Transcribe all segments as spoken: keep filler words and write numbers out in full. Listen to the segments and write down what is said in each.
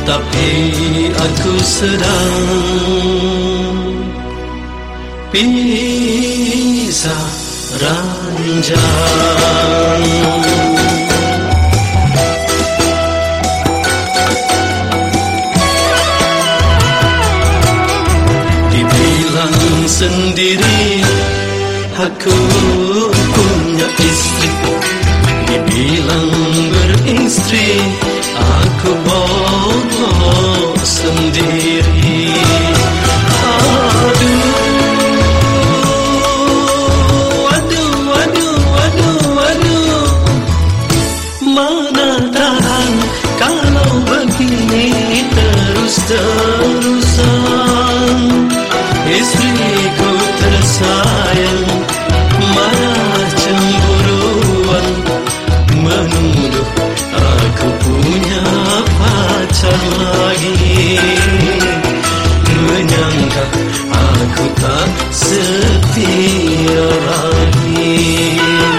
Tapi aku sedang pisah ranjang. Dibilang sendiri aku punya istri, dibilang beristri aku bodoh sendiri. Aduh, aduh, aduh, aduh, aduh, mana tahan kalau begini terus-terusan. Istriku tersayang malah cemburuan, menuduh aku punya pacar lagi, menyangka aku tak setia lagi.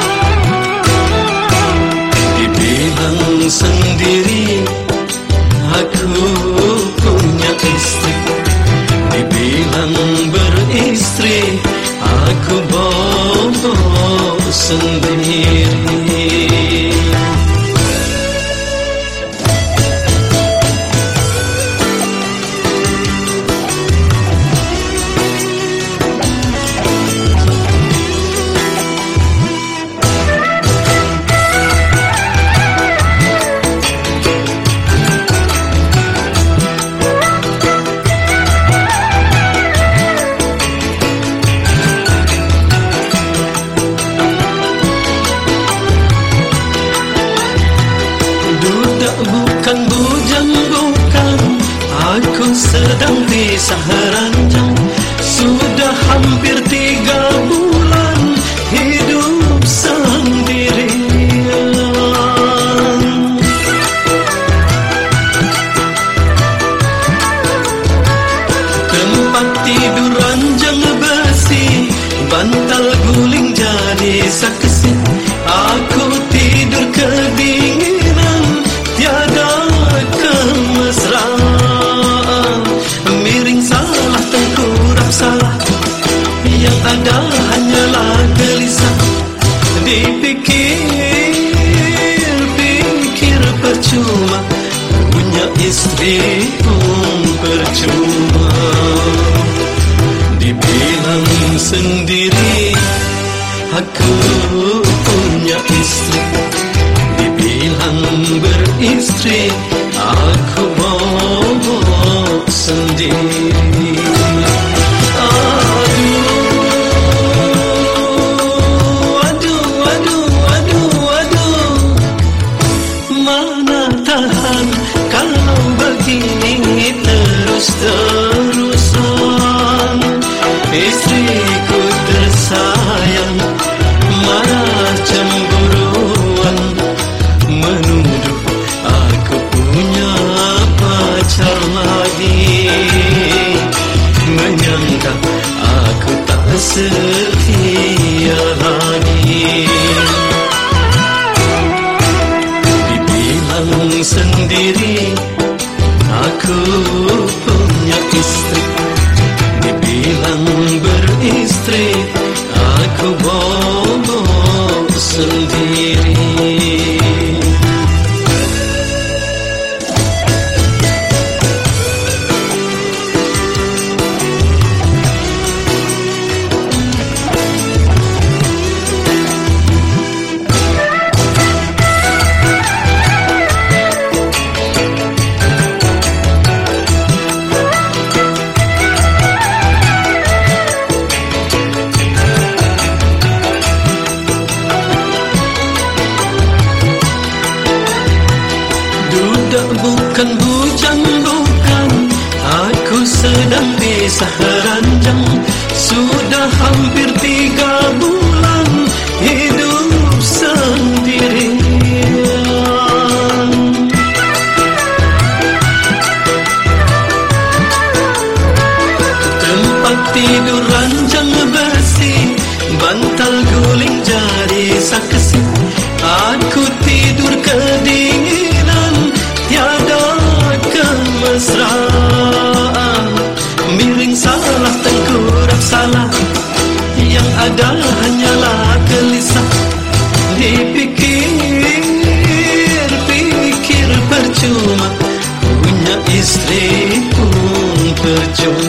Dibilang sendiri aku punya istri, dibilang beristri aku bodoh sendiri. Bukan bujang, bukan, aku sedang pisah ranjang. Sudah hampir tiga bulan hidup sendirian. Tempat tidur ranjang besi, bantal guling jadi saksi. Aku tidur kedinginan, tiada kemesraan. Miring salah, tengkurap salah, yang ada hanyalah gelisah. Dipikir-pikir percuma, punya istri pun percuma. Dibilang sendiri aku punya istri, dibilang beristri aku bodoh sendiri. Aduh, aduh, aduh, aduh, aduh, mana tahan kalau begini terus-terusan. Istriku tersayang malah cemburuan, menuduh aku punya pacar lagi, menyangka aku tak setia lagi. Dibilang sendiri aku punya istri, dibilang beristri aku bodoh sendiri. Bukan bujang, bukan, aku sedang pisah ranjang. Sudah hampir tiga bulan hidup sendirian. Tempat tidur ranjang besi, bantal guling jadi saksi. Aku tidur kedinginan, tiada kemesraan. mesraan, miring salah tengkurap salah, yang ada hanyalah gelisah. Dipikir-pikir percuma, punya istri pun percuma.